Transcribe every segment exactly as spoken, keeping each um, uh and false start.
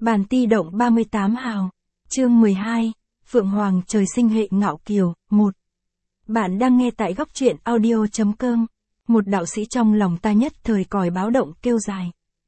Bản ti động ba mươi tám hào. Chương mười hai. Phượng Hoàng trời sinh hệ ngạo kiều. một. Bạn đang nghe tại góc truyện audio.com. Một đạo sĩ trong lòng ta nhất thời còi báo động kêu dài.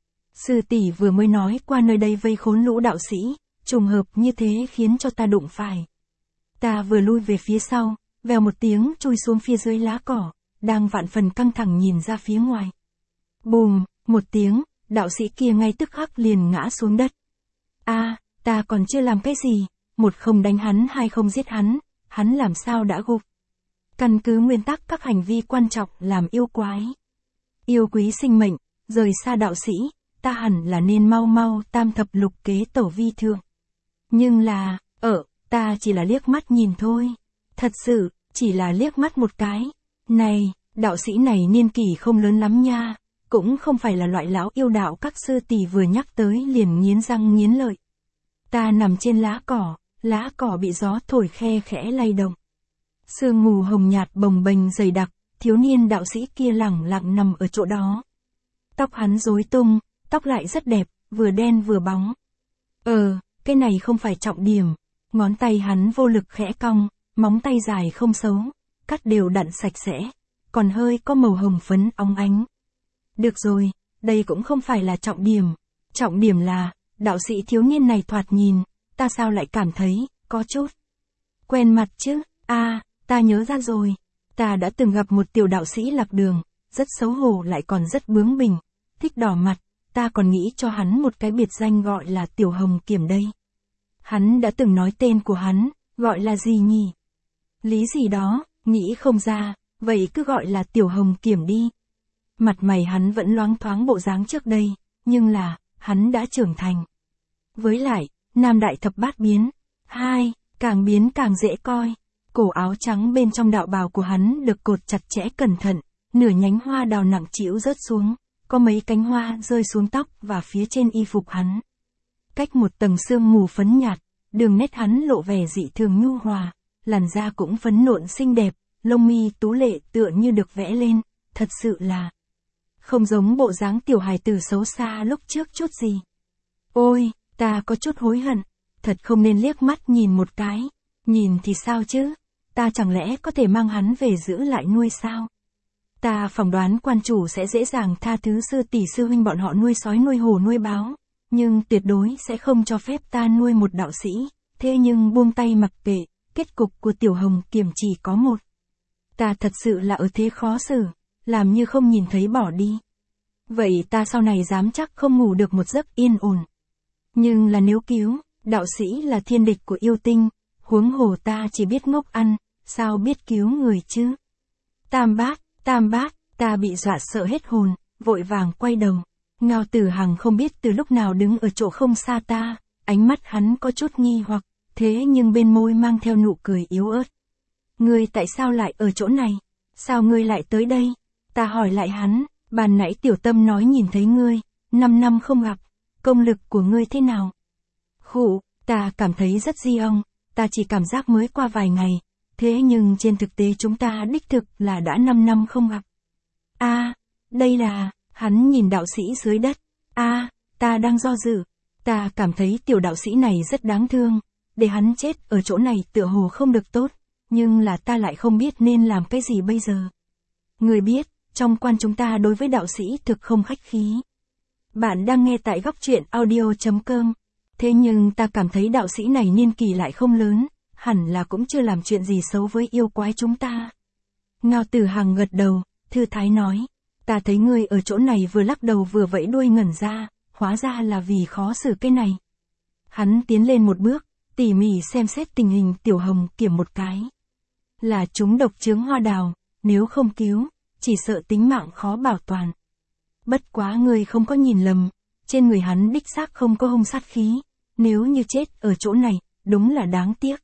Sư tỷ vừa mới nói qua nơi đây vây khốn lũ đạo sĩ, trùng hợp như thế khiến cho ta đụng phải. Ta vừa lui về phía sau, vèo một tiếng chui xuống phía dưới lá cỏ, đang vạn phần căng thẳng nhìn ra phía ngoài. Bùm, một tiếng, đạo sĩ kia ngay tức khắc liền ngã xuống đất. A, à, ta còn chưa làm cái gì, một không đánh hắn hai không giết hắn, hắn làm sao đã gục. Căn cứ nguyên tắc các hành vi quan trọng làm yêu quái. Yêu quý sinh mệnh, rời xa đạo sĩ, ta hẳn là nên mau mau tam thập lục kế tẩu vi thượng. Nhưng là, ở, ta chỉ là liếc mắt nhìn thôi. Thật sự, chỉ là liếc mắt một cái. Này, đạo sĩ này niên kỷ không lớn lắm nha, cũng không phải là loại lão yêu đạo các sư tỷ vừa nhắc tới liền nghiến răng nghiến lợi. Ta nằm trên lá cỏ, lá cỏ bị gió thổi khe khẽ lay động. Sương mù hồng nhạt bồng bềnh dày đặc, thiếu niên đạo sĩ kia lẳng lặng nằm ở chỗ đó. Tóc hắn rối tung, tóc lại rất đẹp, vừa đen vừa bóng. Ờ, cái này không phải trọng điểm, ngón tay hắn vô lực khẽ cong, móng tay dài không xấu, cắt đều đặn sạch sẽ, còn hơi có màu hồng phấn óng ánh. Được rồi, đây cũng không phải là trọng điểm, trọng điểm là, đạo sĩ thiếu niên này thoạt nhìn, ta sao lại cảm thấy, có chút quen mặt chứ, a à, ta nhớ ra rồi, ta đã từng gặp một tiểu đạo sĩ lạc đường, rất xấu hổ lại còn rất bướng bỉnh, thích đỏ mặt, ta còn nghĩ cho hắn một cái biệt danh gọi là Tiểu Hồng Kiểm đây. Hắn đã từng nói tên của hắn, gọi là gì nhỉ? Lý gì đó, nghĩ không ra, vậy cứ gọi là Tiểu Hồng Kiểm đi. Mặt mày hắn vẫn loáng thoáng bộ dáng trước đây, nhưng là, hắn đã trưởng thành. Với lại, nam đại thập bát biến. Hai, càng biến càng dễ coi. Cổ áo trắng bên trong đạo bào của hắn được cột chặt chẽ cẩn thận, nửa nhánh hoa đào nặng trĩu rớt xuống, có mấy cánh hoa rơi xuống tóc và phía trên y phục hắn. Cách một tầng sương mù phấn nhạt, đường nét hắn lộ vẻ dị thường nhu hòa, làn da cũng phấn nộn xinh đẹp, lông mi tú lệ tựa như được vẽ lên, thật sự là không giống bộ dáng tiểu hài tử xấu xa lúc trước chút gì. Ôi, ta có chút hối hận, thật không nên liếc mắt nhìn một cái, nhìn thì sao chứ, ta chẳng lẽ có thể mang hắn về giữ lại nuôi sao? Ta phỏng đoán quan chủ sẽ dễ dàng tha thứ sư tỷ sư huynh bọn họ nuôi sói nuôi hổ nuôi báo, nhưng tuyệt đối sẽ không cho phép ta nuôi một đạo sĩ, thế nhưng buông tay mặc kệ, kết cục của Tiểu Hồng Kiểm chỉ có một. Ta thật sự là ở thế khó xử, làm như không nhìn thấy bỏ đi. Vậy ta sau này dám chắc không ngủ được một giấc yên ổn. Nhưng là nếu cứu, đạo sĩ là thiên địch của yêu tinh, huống hồ ta chỉ biết ngốc ăn, sao biết cứu người chứ? Tam bát, tam bát, ta bị dọa sợ hết hồn, vội vàng quay đầu. Ngao Tử Hằng không biết từ lúc nào đứng ở chỗ không xa ta, ánh mắt hắn có chút nghi hoặc, thế nhưng bên môi mang theo nụ cười yếu ớt. Ngươi tại sao lại ở chỗ này? Sao ngươi lại tới đây? Ta hỏi lại hắn, bàn nãy tiểu tâm nói nhìn thấy ngươi, năm năm không gặp, công lực của ngươi thế nào? Khụ, ta cảm thấy rất di ông, ta chỉ cảm giác mới qua vài ngày, thế nhưng trên thực tế chúng ta đích thực là đã năm năm không gặp. A, à, đây là, hắn nhìn đạo sĩ dưới đất, a, à, ta đang do dự, ta cảm thấy tiểu đạo sĩ này rất đáng thương, để hắn chết ở chỗ này tựa hồ không được tốt, nhưng là ta lại không biết nên làm cái gì bây giờ. Người biết, trong quan chúng ta đối với đạo sĩ thực không khách khí. Bạn đang nghe tại góc truyện audio.com, thế nhưng ta cảm thấy đạo sĩ này niên kỷ lại không lớn, hẳn là cũng chưa làm chuyện gì xấu với yêu quái chúng ta. Ngao Tử Hằng gật đầu, thư thái nói, ta thấy ngươi ở chỗ này vừa lắc đầu vừa vẫy đuôi ngẩn ra, hóa ra là vì khó xử cái này. Hắn tiến lên một bước, tỉ mỉ xem xét tình hình Tiểu Hồng Kiểm một cái. Là chúng độc chướng hoa đào, nếu không cứu, chỉ sợ tính mạng khó bảo toàn. Bất quá ngươi không có nhìn lầm, trên người hắn đích xác không có hung sát khí, nếu như chết ở chỗ này, đúng là đáng tiếc.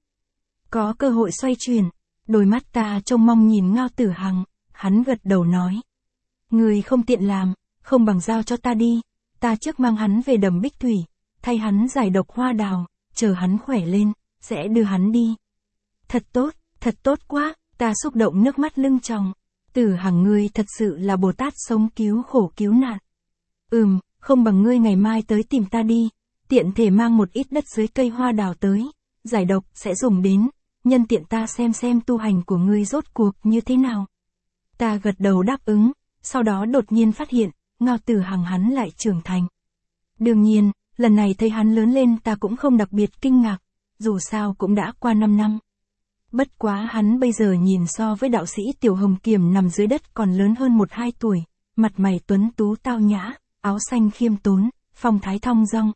Có cơ hội xoay chuyển, đôi mắt ta trông mong nhìn Ngao Tử Hằng, hắn gật đầu nói. Ngươi không tiện làm, không bằng giao cho ta đi, ta trước mang hắn về đầm Bích Thủy, thay hắn giải độc hoa đào, chờ hắn khỏe lên, sẽ đưa hắn đi. Thật tốt, thật tốt quá, ta xúc động nước mắt lưng tròng. Tử Hằng ngươi thật sự là Bồ Tát sống cứu khổ cứu nạn. Ừm, không bằng ngươi ngày mai tới tìm ta đi, tiện thể mang một ít đất dưới cây hoa đào tới, giải độc sẽ dùng đến, nhân tiện ta xem xem tu hành của ngươi rốt cuộc như thế nào. Ta gật đầu đáp ứng, sau đó đột nhiên phát hiện, Ngao Tử Hằng hắn lại trưởng thành. Đương nhiên, lần này thấy hắn lớn lên ta cũng không đặc biệt kinh ngạc, dù sao cũng đã qua năm năm. Bất quá hắn bây giờ nhìn so với đạo sĩ Tiểu Hồng Kiểm nằm dưới đất còn lớn hơn một hai tuổi, mặt mày tuấn tú tao nhã, áo xanh khiêm tốn, phong thái thong dong.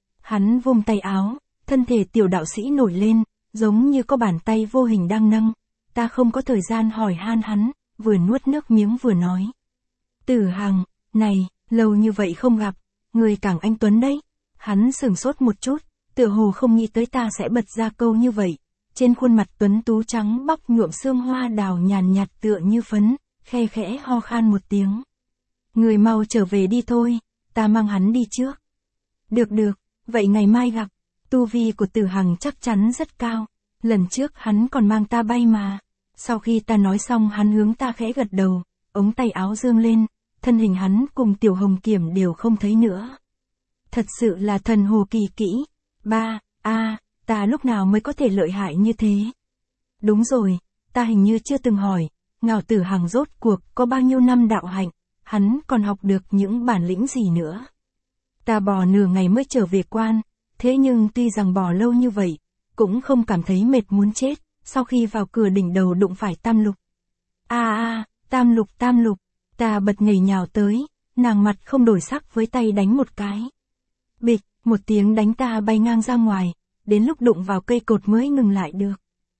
Hắn vung tay áo, thân thể tiểu đạo sĩ nổi lên, giống như có bàn tay vô hình đang nâng. Ta không có thời gian hỏi han hắn, vừa nuốt nước miếng vừa nói. Tử Hằng, này, lâu như vậy không gặp, người càng anh tuấn đấy. Hắn sửng sốt một chút, tựa hồ không nghĩ tới ta sẽ bật ra câu như vậy. Trên khuôn mặt tuấn tú trắng bóc nhuộm sương hoa đào nhàn nhạt tựa như phấn, khe khẽ ho khan một tiếng. Người mau trở về đi thôi, ta mang hắn đi trước. Được được, vậy ngày mai gặp. Tu vi của Tử Hằng chắc chắn rất cao, lần trước hắn còn mang ta bay mà. Sau khi ta nói xong hắn hướng ta khẽ gật đầu, ống tay áo dương lên, thân hình hắn cùng Tiểu Hồng Kiểm đều không thấy nữa. Thật sự là thần hồ kỳ kỹ. Ba, a, à, ta lúc nào mới có thể lợi hại như thế? Đúng rồi, ta hình như chưa từng hỏi, Ngao Tử Hằng rốt cuộc có bao nhiêu năm đạo hạnh, hắn còn học được những bản lĩnh gì nữa? Ta bò nửa ngày mới trở về quan, thế nhưng tuy rằng bò lâu như vậy, cũng không cảm thấy mệt muốn chết, sau khi vào cửa đỉnh đầu đụng phải Tam Lục. A à, a, à, Tam Lục Tam Lục, ta bật nhảy nhào tới, nàng mặt không đổi sắc với tay đánh một cái. Bịch, một tiếng đánh ta bay ngang ra ngoài, đến lúc đụng vào cây cột mới ngừng lại được.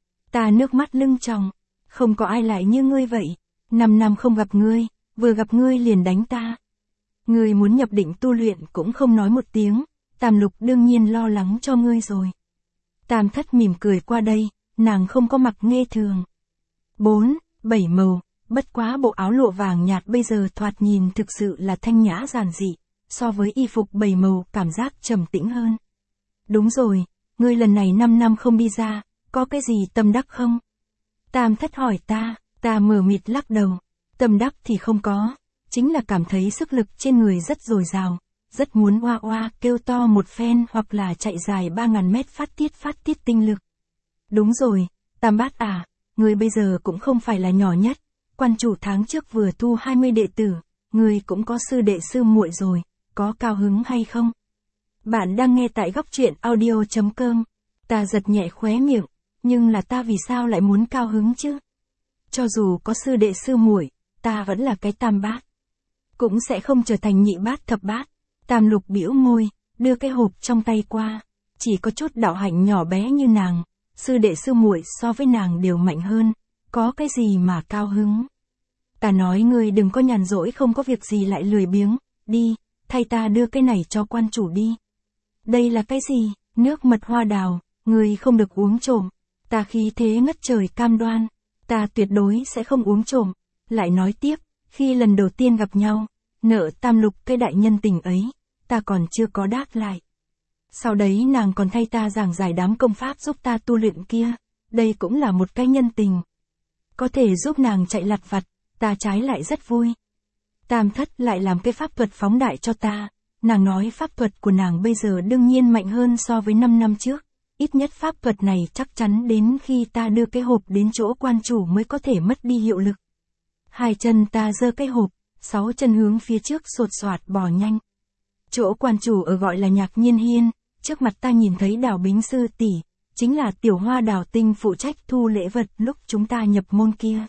Ta nước mắt lưng tròng, không có ai lại như ngươi vậy, năm năm không gặp ngươi, vừa gặp ngươi liền đánh ta. Ngươi muốn nhập định tu luyện cũng không nói một tiếng, Tam Lục đương nhiên lo lắng cho ngươi rồi. Tam Thất mỉm cười qua đây, nàng không có mặc nghe thường. Bốn, bảy màu, bất quá bộ áo lụa vàng nhạt bây giờ thoạt nhìn thực sự là thanh nhã giản dị, so với y phục bảy màu cảm giác trầm tĩnh hơn. Đúng rồi, ngươi lần này năm năm không đi ra, có cái gì tâm đắc không? Tam Thất hỏi ta, ta mờ mịt lắc đầu, tâm đắc thì không có, chính là cảm thấy sức lực trên người rất dồi dào, rất muốn oa oa kêu to một phen hoặc là chạy dài ba ngàn mét phát tiết phát tiết tinh lực. Đúng rồi, Tam Bát à, ngươi bây giờ cũng không phải là nhỏ nhất, quan chủ tháng trước vừa thu hai mươi đệ tử, ngươi cũng có sư đệ sư muội rồi, có cao hứng hay không? Bạn đang nghe tại góc truyện audio chấm com. Ta giật nhẹ khóe miệng, nhưng là ta vì sao lại muốn cao hứng chứ? Cho dù có sư đệ sư muội, ta vẫn là cái Tam Bát, cũng sẽ không trở thành nhị bát thập bát. Tam Lục bĩu môi, đưa cái hộp trong tay qua, chỉ có chút đạo hạnh nhỏ bé như nàng, sư đệ sư muội so với nàng đều mạnh hơn, có cái gì mà cao hứng? Ta nói ngươi đừng có nhàn rỗi không có việc gì lại lười biếng, đi, thay ta đưa cái này cho quan chủ đi. Đây là cái gì? Nước mật hoa đào, ngươi không được uống trộm. Ta khí thế ngất trời cam đoan, ta tuyệt đối sẽ không uống trộm. Lại nói tiếp, khi lần đầu tiên gặp nhau, nợ Tam Lục cái đại nhân tình ấy, ta còn chưa có đáp lại. Sau đấy nàng còn thay ta giảng giải đám công pháp giúp ta tu luyện kia, đây cũng là một cái nhân tình. Có thể giúp nàng chạy lặt vặt, ta trái lại rất vui. Tam Thất lại làm cái pháp thuật phóng đại cho ta, nàng nói pháp thuật của nàng bây giờ đương nhiên mạnh hơn so với năm năm trước, ít nhất pháp thuật này chắc chắn đến khi ta đưa cái hộp đến chỗ quan chủ mới có thể mất đi hiệu lực. Hai chân ta giơ cái hộp, sáu chân hướng phía trước sột soạt bò nhanh. Chỗ quan chủ ở gọi là Nhạc Nhiên Hiên, trước mặt ta nhìn thấy Đào Bính sư tỷ, chính là tiểu hoa Đào Tinh phụ trách thu lễ vật lúc chúng ta nhập môn kia.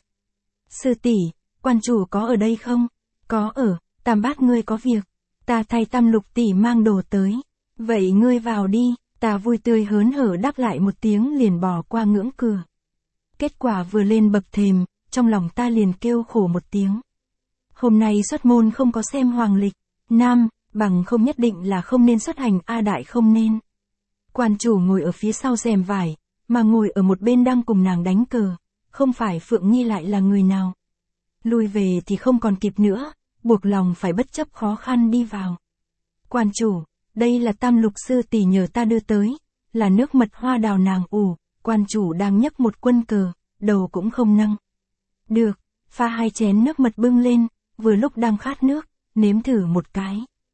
Sư tỷ, quan chủ có ở đây không? Có ở, Tam Bát ngươi có việc. Ta thay Tam Lục tỷ mang đồ tới. Vậy ngươi vào đi, ta vui tươi hớn hở đáp lại một tiếng liền bò qua ngưỡng cửa. Kết quả vừa lên bậc thềm, trong lòng ta liền kêu khổ một tiếng. Hôm nay xuất môn không có xem hoàng lịch, nam, bằng không nhất định là không nên xuất hành a đại không nên. Quan chủ ngồi ở phía sau rèm vải, mà ngồi ở một bên đang cùng nàng đánh cờ, không phải Phượng Nhi lại là người nào. Lui về thì không còn kịp nữa, buộc lòng phải bất chấp khó khăn đi vào. Quan chủ, đây là Tam Lục sư tỷ nhờ ta đưa tới, là nước mật hoa đào nàng ủ, quan chủ đang nhấc một quân cờ, đầu cũng không nâng. Được, pha hai chén nước mật bưng lên, vừa lúc đang khát nước, nếm thử một cái.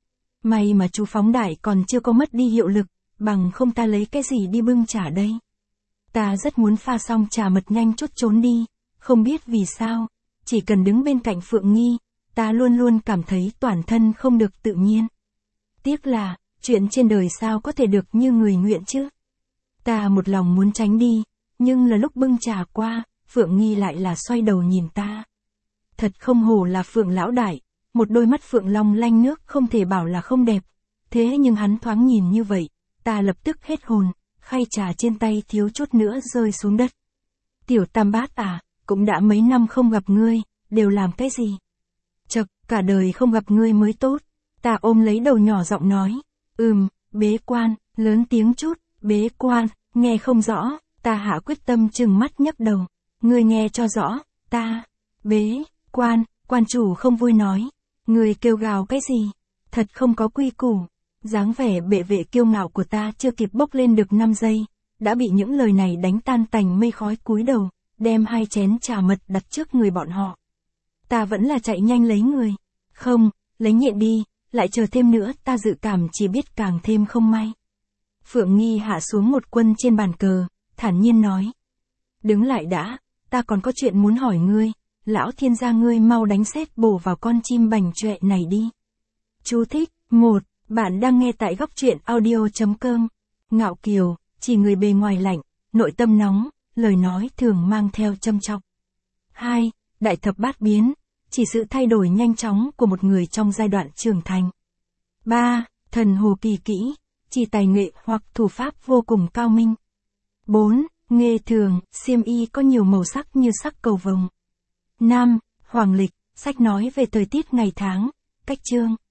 May mà chú phóng đại còn chưa có mất đi hiệu lực, bằng không ta lấy cái gì đi bưng trà đây. Ta rất muốn pha xong trà mật nhanh chút trốn đi, không biết vì sao, chỉ cần đứng bên cạnh Phượng Nghi, ta luôn luôn cảm thấy toàn thân không được tự nhiên. Tiếc là, chuyện trên đời sao có thể được như người nguyện chứ. Ta một lòng muốn tránh đi, nhưng là lúc bưng trà qua, Phượng Nghi lại là xoay đầu nhìn ta. Thật không hổ là Phượng lão đại, một đôi mắt phượng long lanh nước không thể bảo là không đẹp. Thế nhưng hắn thoáng nhìn như vậy, ta lập tức hết hồn, khay trà trên tay thiếu chút nữa rơi xuống đất. Tiểu Tam Bát à, cũng đã mấy năm không gặp ngươi, đều làm cái gì? Chậc, cả đời không gặp ngươi mới tốt. Ta ôm lấy đầu nhỏ giọng nói, ừm, bế quan, lớn tiếng chút, bế quan, nghe không rõ, ta hạ quyết tâm trừng mắt nhấc đầu. Ngươi nghe cho rõ, ta, bế, quan, quan chủ không vui nói. Ngươi kêu gào cái gì? Thật không có quy củ. Dáng vẻ bệ vệ kiêu ngạo của ta chưa kịp bốc lên được năm giây, đã bị những lời này đánh tan tành mây khói cúi đầu, đem hai chén trà mật đặt trước người bọn họ. Ta vẫn là chạy nhanh lấy người. Không, lấy nhện đi, lại chờ thêm nữa ta dự cảm chỉ biết càng thêm không may. Phượng Nghi hạ xuống một quân trên bàn cờ, thản nhiên nói. Đứng lại đã, ta còn có chuyện muốn hỏi ngươi, lão thiên gia ngươi mau đánh sét bổ vào con chim bành trọe này đi. Chú thích, một, bạn đang nghe tại góc truyện audio chấm com. Ngạo kiều, chỉ người bề ngoài lạnh, nội tâm nóng, lời nói thường mang theo châm chọc. Hai, đại thập bát biến, chỉ sự thay đổi nhanh chóng của một người trong giai đoạn trưởng thành. Ba, thần hồ kỳ kỹ, chỉ tài nghệ hoặc thủ pháp vô cùng cao minh. Bốn, nghề thường, xiêm y có nhiều màu sắc như sắc cầu vồng. Năm, hoàng lịch, sách nói về thời tiết ngày tháng, cách chương.